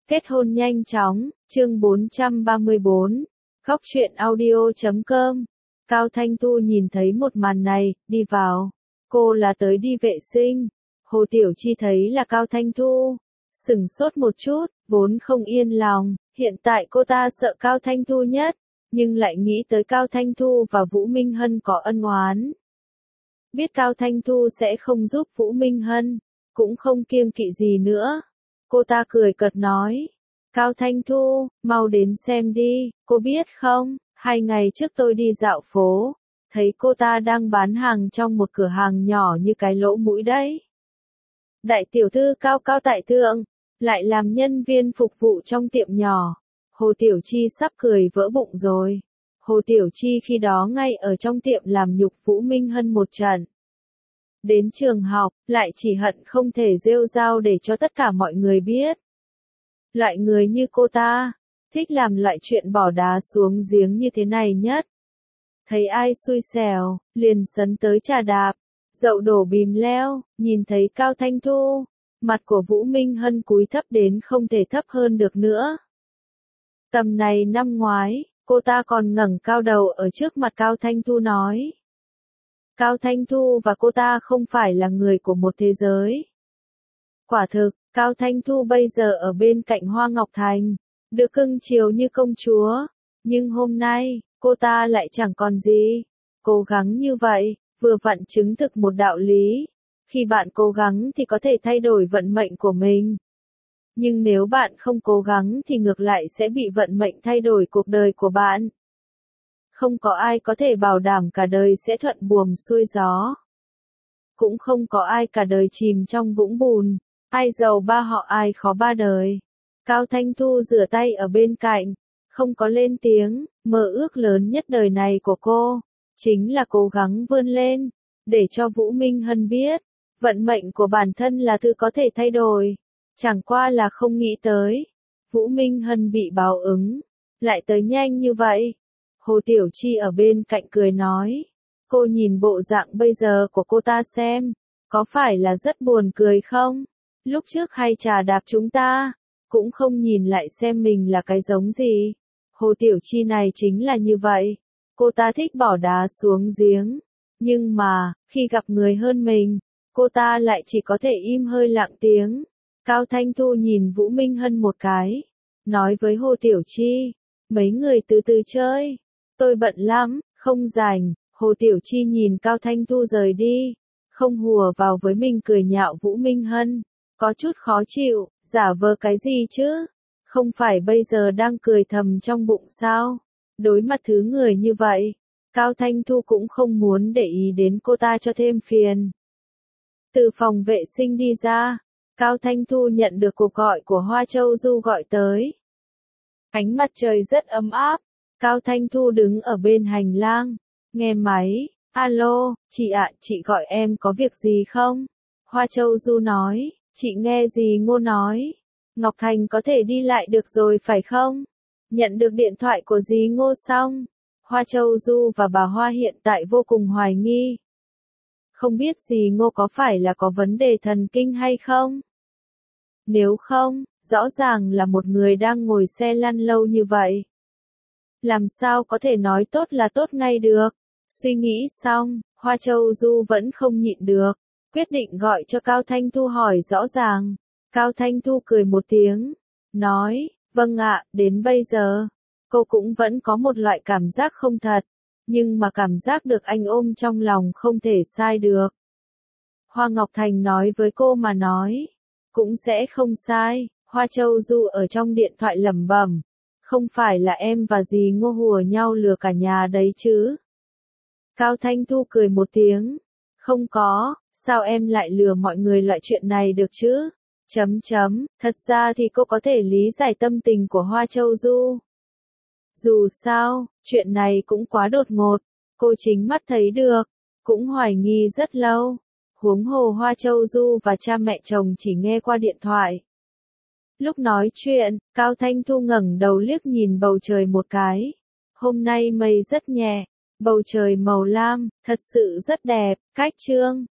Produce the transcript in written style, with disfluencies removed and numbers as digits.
Kết hôn nhanh chóng, chương 434, Góc truyện audio.com. Cao Thanh Thu nhìn thấy một màn này, đi vào. Cô là tới đi vệ sinh. Hồ Tiểu Chi thấy là Cao Thanh Thu. Sửng sốt một chút, vốn không yên lòng, hiện tại cô ta sợ Cao Thanh Thu nhất, nhưng lại nghĩ tới Cao Thanh Thu và Vũ Minh Hân có ân oán. Biết Cao Thanh Thu sẽ không giúp Vũ Minh Hân, cũng không kiêng kỵ gì nữa. Cô ta cười cợt nói, Cao Thanh Thu, mau đến xem đi, cô biết không, 2 ngày trước tôi đi dạo phố, thấy cô ta đang bán hàng trong một cửa hàng nhỏ như cái lỗ mũi đấy. Đại tiểu thư cao cao tại thượng, lại làm nhân viên phục vụ trong tiệm nhỏ. Hồ Tiểu Chi sắp cười vỡ bụng rồi. Hồ Tiểu Chi khi đó ngay ở trong tiệm làm nhục Vũ Minh Hân một trận. Đến trường học, lại chỉ hận không thể rêu rao để cho tất cả mọi người biết. Loại người như cô ta, thích làm loại chuyện bỏ đá xuống giếng như thế này nhất. Thấy ai xui xẻo, liền sấn tới trà đạp, dậu đổ bìm leo, nhìn thấy Cao Thanh Thu, mặt của Vũ Minh Hân cúi thấp đến không thể thấp hơn được nữa. Tầm này năm ngoái, cô ta còn ngẩng cao đầu ở trước mặt Cao Thanh Thu nói. Cao Thanh Thu và cô ta không phải là người của một thế giới. Quả thực, Cao Thanh Thu bây giờ ở bên cạnh Hoa Ngọc Thành, được cưng chiều như công chúa, nhưng hôm nay, cô ta lại chẳng còn gì. Cố gắng như vậy, vừa vặn chứng thực một đạo lý, khi bạn cố gắng thì có thể thay đổi vận mệnh của mình. Nhưng nếu bạn không cố gắng thì ngược lại sẽ bị vận mệnh thay đổi cuộc đời của bạn. Không có ai có thể bảo đảm cả đời sẽ thuận buồm xuôi gió. Cũng không có ai cả đời chìm trong vũng bùn, ai giàu ba họ ai khó ba đời. Cao Thanh Thu rửa tay ở bên cạnh, không có lên tiếng, mơ ước lớn nhất đời này của cô, chính là cố gắng vươn lên, để cho Vũ Minh Hân biết, vận mệnh của bản thân là thứ có thể thay đổi. Chẳng qua là không nghĩ tới, Vũ Minh Hân bị báo ứng, lại tới nhanh như vậy. Hồ Tiểu Chi ở bên cạnh cười nói, cô nhìn bộ dạng bây giờ của cô ta xem, có phải là rất buồn cười không? Lúc trước hay trà đạp chúng ta, cũng không nhìn lại xem mình là cái giống gì. Hồ Tiểu Chi này chính là như vậy, cô ta thích bỏ đá xuống giếng, nhưng mà, khi gặp người hơn mình, cô ta lại chỉ có thể im hơi lặng tiếng. Cao Thanh Thu nhìn Vũ Minh Hân một cái, nói với Hồ Tiểu Chi, mấy người từ từ chơi, tôi bận lắm, không rảnh. Hồ Tiểu Chi nhìn Cao Thanh Thu rời đi, không hùa vào với mình cười nhạo Vũ Minh Hân, có chút khó chịu, giả vờ cái gì chứ, không phải bây giờ đang cười thầm trong bụng sao, đối mặt thứ người như vậy, Cao Thanh Thu cũng không muốn để ý đến cô ta cho thêm phiền. Từ phòng vệ sinh đi ra, Cao Thanh Thu nhận được cuộc gọi của Hoa Châu Du gọi tới. Ánh mặt trời rất ấm áp, Cao Thanh Thu đứng ở bên hành lang, nghe máy, alo, chị ạ, chị gọi em có việc gì không? Hoa Châu Du nói, chị nghe dì Ngô nói, Ngọc Thành có thể đi lại được rồi phải không? Nhận được điện thoại của dì Ngô xong, Hoa Châu Du và bà Hoa hiện tại vô cùng hoài nghi. Không biết dì Ngô có phải là có vấn đề thần kinh hay không? Nếu không, rõ ràng là một người đang ngồi xe lăn lâu như vậy. Làm sao có thể nói tốt là tốt ngay được? Suy nghĩ xong, Hoa Châu Du vẫn không nhịn được, quyết định gọi cho Cao Thanh Thu hỏi rõ ràng. Cao Thanh Thu cười một tiếng, nói, vâng ạ, đến bây giờ, cô cũng vẫn có một loại cảm giác không thật, nhưng mà cảm giác được anh ôm trong lòng không thể sai được. Hoa Ngọc Thành nói với cô mà nói, cũng sẽ không sai. Hoa Châu Du ở trong điện thoại lẩm bẩm, không phải là em và dì Ngô hùa nhau lừa cả nhà đấy chứ? Cao Thanh Thu cười một tiếng, không có, sao em lại lừa mọi người loại chuyện này được chứ? Thật ra thì cô có thể lý giải tâm tình của Hoa Châu Du. Dù sao, chuyện này cũng quá đột ngột, cô chính mắt thấy được, cũng hoài nghi rất lâu. Huống hồ Hoa Châu Du và cha mẹ chồng chỉ nghe qua điện thoại. Lúc nói chuyện, Cao Thanh Thu ngẩng đầu liếc nhìn bầu trời một cái. Hôm nay mây rất nhẹ, bầu trời màu lam, thật sự rất đẹp. Cách chương